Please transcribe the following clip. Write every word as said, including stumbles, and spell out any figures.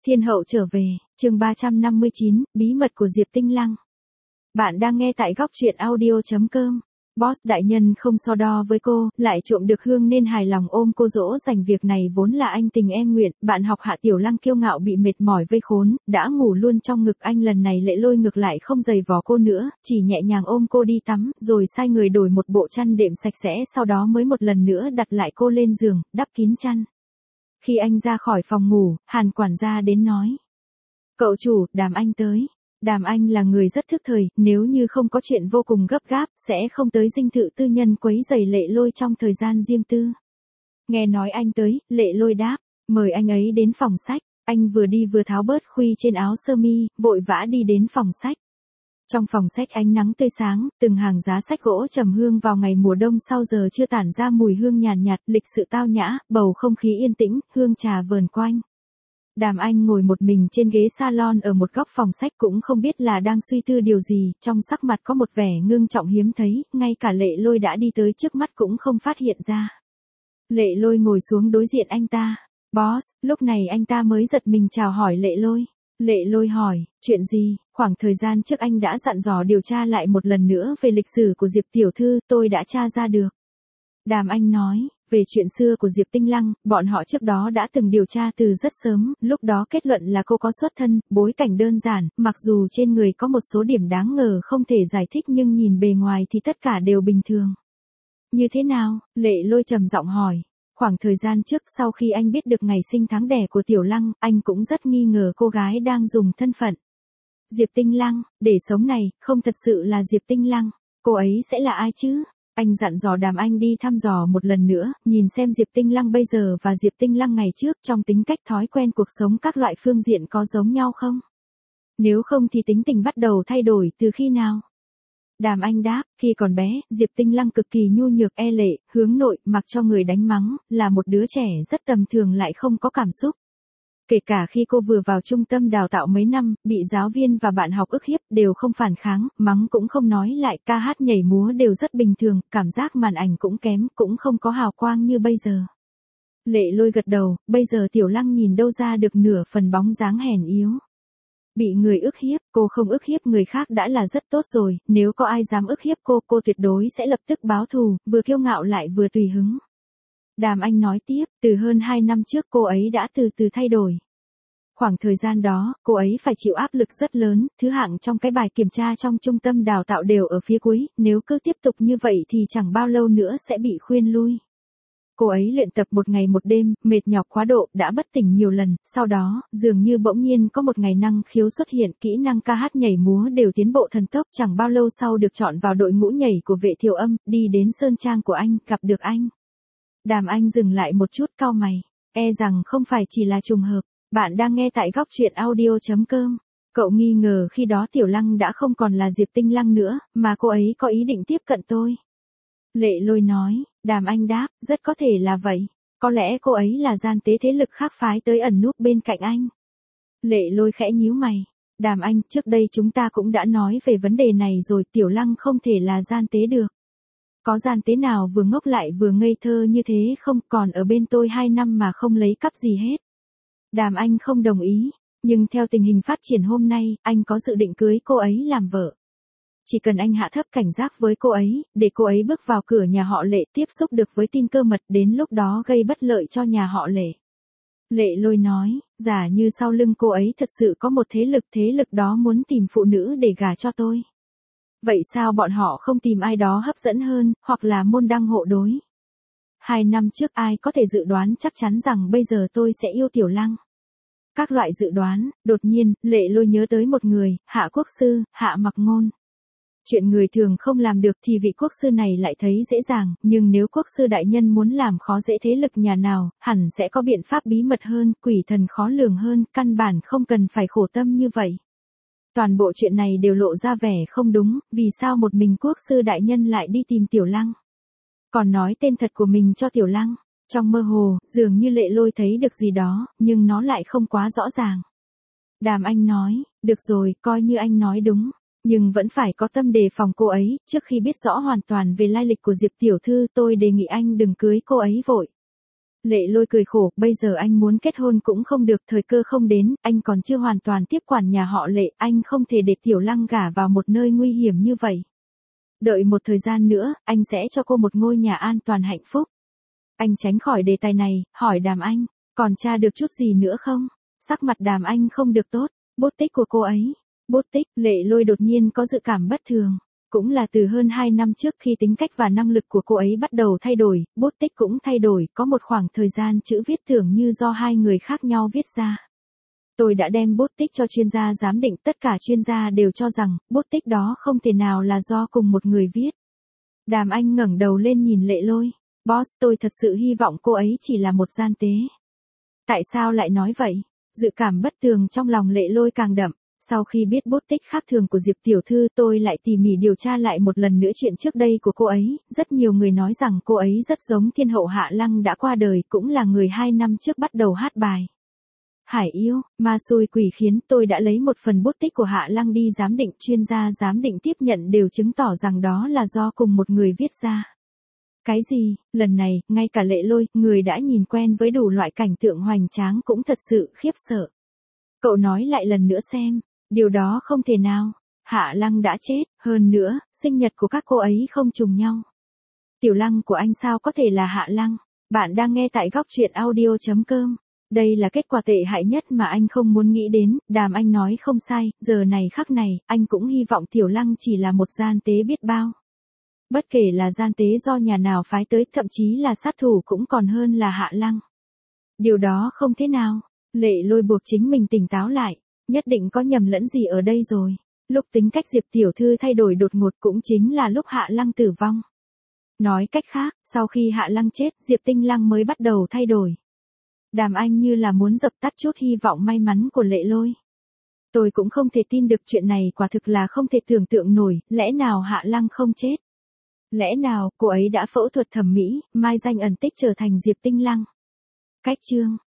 Thiên hậu trở về, chương ba trăm năm mươi chín, bí mật của Diệp Tinh Lăng. Bạn đang nghe tại góc truyện audio chấm com. Boss đại nhân không so đo với cô, lại trộm được hương nên hài lòng ôm cô dỗ dành việc này vốn là anh tình em nguyện, bạn học Hạ Tiểu Lăng kiêu ngạo bị mệt mỏi vây khốn, đã ngủ luôn trong ngực anh. Lần này Lệ Lôi ngược lại không giày vò cô nữa, chỉ nhẹ nhàng ôm cô đi tắm, rồi sai người đổi một bộ chăn đệm sạch sẽ, sau đó mới một lần nữa đặt lại cô lên giường, đắp kín chăn. Khi anh ra khỏi phòng ngủ, Hàn quản gia đến nói: "Cậu chủ, Đàm Anh tới." Đàm Anh là người rất thức thời, nếu như không có chuyện vô cùng gấp gáp, sẽ không tới dinh thự tư nhân quấy rầy Lệ Lôi trong thời gian riêng tư. Nghe nói anh tới, Lệ Lôi đáp: "Mời anh ấy đến phòng sách." Anh vừa đi vừa tháo bớt khuy trên áo sơ mi, vội vã đi đến phòng sách. Trong phòng sách ánh nắng tươi sáng, từng hàng giá sách gỗ trầm hương vào ngày mùa đông sau giờ chưa tản ra mùi hương nhàn nhạt, lịch sự tao nhã, bầu không khí yên tĩnh, hương trà vờn quanh. Đàm Anh ngồi một mình trên ghế salon ở một góc phòng sách, cũng không biết là đang suy tư điều gì, trong sắc mặt có một vẻ ngưng trọng hiếm thấy, ngay cả Lệ Lôi đã đi tới trước mắt cũng không phát hiện ra. Lệ Lôi ngồi xuống đối diện anh ta. "Boss." Lúc này anh ta mới giật mình chào hỏi Lệ Lôi. Lệ Lôi hỏi: "Chuyện gì?" "Khoảng thời gian trước anh đã dặn dò điều tra lại một lần nữa về lịch sử của Diệp tiểu thư, tôi đã tra ra được." Đàm Anh nói: "Về chuyện xưa của Diệp Tinh Lăng, bọn họ trước đó đã từng điều tra từ rất sớm, lúc đó kết luận là cô có xuất thân, bối cảnh đơn giản, mặc dù trên người có một số điểm đáng ngờ không thể giải thích nhưng nhìn bề ngoài thì tất cả đều bình thường." "Như thế nào?" Lệ Lôi trầm giọng hỏi. "Khoảng thời gian trước, sau khi anh biết được ngày sinh tháng đẻ của Tiểu Lăng, anh cũng rất nghi ngờ cô gái đang dùng thân phận Diệp Tinh Lăng để sống này, không thật sự là Diệp Tinh Lăng. Cô ấy sẽ là ai chứ?" Anh dặn dò Đàm Anh đi thăm dò một lần nữa, nhìn xem Diệp Tinh Lăng bây giờ và Diệp Tinh Lăng ngày trước trong tính cách, thói quen cuộc sống các loại phương diện có giống nhau không? Nếu không thì tính tình bắt đầu thay đổi từ khi nào? Đàm Anh đáp: "Khi còn bé, Diệp Tinh Lăng cực kỳ nhu nhược, e lệ, hướng nội, mặc cho người đánh mắng, là một đứa trẻ rất tầm thường lại không có cảm xúc. Kể cả khi cô vừa vào trung tâm đào tạo mấy năm, bị giáo viên và bạn học ức hiếp, đều không phản kháng, mắng cũng không nói lại, ca hát nhảy múa đều rất bình thường, cảm giác màn ảnh cũng kém, cũng không có hào quang như bây giờ." Lệ Lôi gật đầu, bây giờ Tiểu Lăng nhìn đâu ra được nửa phần bóng dáng hèn yếu. Bị người ức hiếp, cô không ức hiếp người khác đã là rất tốt rồi, nếu có ai dám ức hiếp cô, cô tuyệt đối sẽ lập tức báo thù, vừa kiêu ngạo lại vừa tùy hứng. Đàm Anh nói tiếp: "Từ hơn hai năm trước cô ấy đã từ từ thay đổi. Khoảng thời gian đó, cô ấy phải chịu áp lực rất lớn, thứ hạng trong cái bài kiểm tra trong trung tâm đào tạo đều ở phía cuối, nếu cứ tiếp tục như vậy thì chẳng bao lâu nữa sẽ bị khuyên lui. Cô ấy luyện tập một ngày một đêm, mệt nhọc quá độ, đã bất tỉnh nhiều lần, sau đó, dường như bỗng nhiên có một ngày năng khiếu xuất hiện, kỹ năng ca hát nhảy múa đều tiến bộ thần tốc, chẳng bao lâu sau được chọn vào đội ngũ nhảy của Vệ Thiều Âm, đi đến sơn trang của anh, gặp được anh." Đàm Anh dừng lại một chút, cau mày. E rằng không phải chỉ là trùng hợp. Bạn đang nghe tại góc truyện audio chấm com. Cậu nghi ngờ khi đó Tiểu Lăng đã không còn là Diệp Tinh Lăng nữa, mà cô ấy có ý định tiếp cận tôi. Lệ Lôi nói. Đàm Anh đáp: "Rất có thể là vậy. Có lẽ cô ấy là gian tế thế lực khác phái tới ẩn núp bên cạnh anh." Lệ Lôi khẽ nhíu mày. "Đàm Anh, trước đây chúng ta cũng đã nói về vấn đề này rồi, Tiểu Lăng không thể là gian tế được. Có gian tế nào vừa ngốc lại vừa ngây thơ như thế không, còn ở bên tôi hai năm mà không lấy cắp gì hết." Đàm Anh không đồng ý, nhưng theo tình hình phát triển hôm nay, anh có dự định cưới cô ấy làm vợ. Chỉ cần anh hạ thấp cảnh giác với cô ấy, để cô ấy bước vào cửa nhà họ Lệ, tiếp xúc được với tin cơ mật, đến lúc đó gây bất lợi cho nhà họ Lệ. Lệ Lôi nói: "Giả như sau lưng cô ấy thật sự có một thế lực, thế lực đó muốn tìm phụ nữ để gả cho tôi. Vậy sao bọn họ không tìm ai đó hấp dẫn hơn, hoặc là môn đăng hộ đối? Hai năm trước ai có thể dự đoán chắc chắn rằng bây giờ tôi sẽ yêu Tiểu Lăng?" Các loại dự đoán, đột nhiên, Lệ Lôi nhớ tới một người, Hạ Quốc Sư, Hạ Mặc Ngôn. Chuyện người thường không làm được thì vị quốc sư này lại thấy dễ dàng, nhưng nếu quốc sư đại nhân muốn làm khó dễ thế lực nhà nào, hẳn sẽ có biện pháp bí mật hơn, quỷ thần khó lường hơn, căn bản không cần phải khổ tâm như vậy. Toàn bộ chuyện này đều lộ ra vẻ không đúng, vì sao một mình quốc sư đại nhân lại đi tìm Tiểu Lăng? Còn nói tên thật của mình cho Tiểu Lăng. Trong mơ hồ, dường như Lệ Lôi thấy được gì đó, nhưng nó lại không quá rõ ràng. Đàm Anh nói: "Được rồi, coi như anh nói đúng. Nhưng vẫn phải có tâm đề phòng cô ấy, trước khi biết rõ hoàn toàn về lai lịch của Diệp tiểu thư, tôi đề nghị anh đừng cưới cô ấy vội." Lệ Lôi cười khổ, bây giờ anh muốn kết hôn cũng không được, thời cơ không đến, anh còn chưa hoàn toàn tiếp quản nhà họ Lệ, anh không thể để Tiểu Lăng gả vào một nơi nguy hiểm như vậy. Đợi một thời gian nữa, anh sẽ cho cô một ngôi nhà an toàn hạnh phúc. Anh tránh khỏi đề tài này, hỏi Đàm Anh, còn tra được chút gì nữa không? Sắc mặt Đàm Anh không được tốt, bút tích của cô ấy. Bút tích, Lệ Lôi đột nhiên có dự cảm bất thường. Cũng là từ hơn hai năm trước khi tính cách và năng lực của cô ấy bắt đầu thay đổi, bút tích cũng thay đổi, có một khoảng thời gian chữ viết tưởng như do hai người khác nhau viết ra. Tôi đã đem bút tích cho chuyên gia giám định, tất cả chuyên gia đều cho rằng, bút tích đó không thể nào là do cùng một người viết. Đàm Anh ngẩng đầu lên nhìn Lệ Lôi. Boss, tôi thật sự hy vọng cô ấy chỉ là một gian tế. Tại sao lại nói vậy? Dự cảm bất tường trong lòng Lệ Lôi càng đậm. Sau khi biết bút tích khác thường của Diệp tiểu thư, tôi lại tỉ mỉ điều tra lại một lần nữa chuyện trước đây của cô ấy. Rất nhiều người nói rằng cô ấy rất giống thiên hậu Hạ Lăng đã qua đời, cũng là người hai năm trước bắt đầu hát bài Hải Yêu, ma xui quỷ khiến. Tôi đã lấy một phần bút tích của Hạ Lăng đi giám định, chuyên gia giám định tiếp nhận đều chứng tỏ rằng đó là do cùng một người viết ra. Cái gì? Lần này, ngay cả Lệ Lôi, người đã nhìn quen với đủ loại cảnh tượng hoành tráng cũng thật sự khiếp sợ. Cậu nói lại lần nữa xem, điều đó không thể nào. Hạ Lăng đã chết, hơn nữa, sinh nhật của các cô ấy không trùng nhau. Tiểu Lăng của anh sao có thể là Hạ Lăng? Bạn đang nghe tại góc truyện audio chấm com. Đây là kết quả tệ hại nhất mà anh không muốn nghĩ đến. Đàm Anh nói không sai, giờ này khắc này, anh cũng hy vọng Tiểu Lăng chỉ là một gian tế biết bao. Bất kể là gian tế do nhà nào phái tới, thậm chí là sát thủ cũng còn hơn là Hạ Lăng. Điều đó không thế nào. Lệ Lôi buộc chính mình tỉnh táo lại. Nhất định có nhầm lẫn gì ở đây rồi. Lúc tính cách Diệp tiểu thư thay đổi đột ngột cũng chính là lúc Hạ Lăng tử vong. Nói cách khác, sau khi Hạ Lăng chết, Diệp Tinh Lăng mới bắt đầu thay đổi. Đàm Anh như là muốn dập tắt chút hy vọng may mắn của Lệ Lôi. Tôi cũng không thể tin được chuyện này, quả thực là không thể tưởng tượng nổi, lẽ nào Hạ Lăng không chết? Lẽ nào cô ấy đã phẫu thuật thẩm mỹ, mai danh ẩn tích trở thành Diệp Tinh Lăng? Cách chương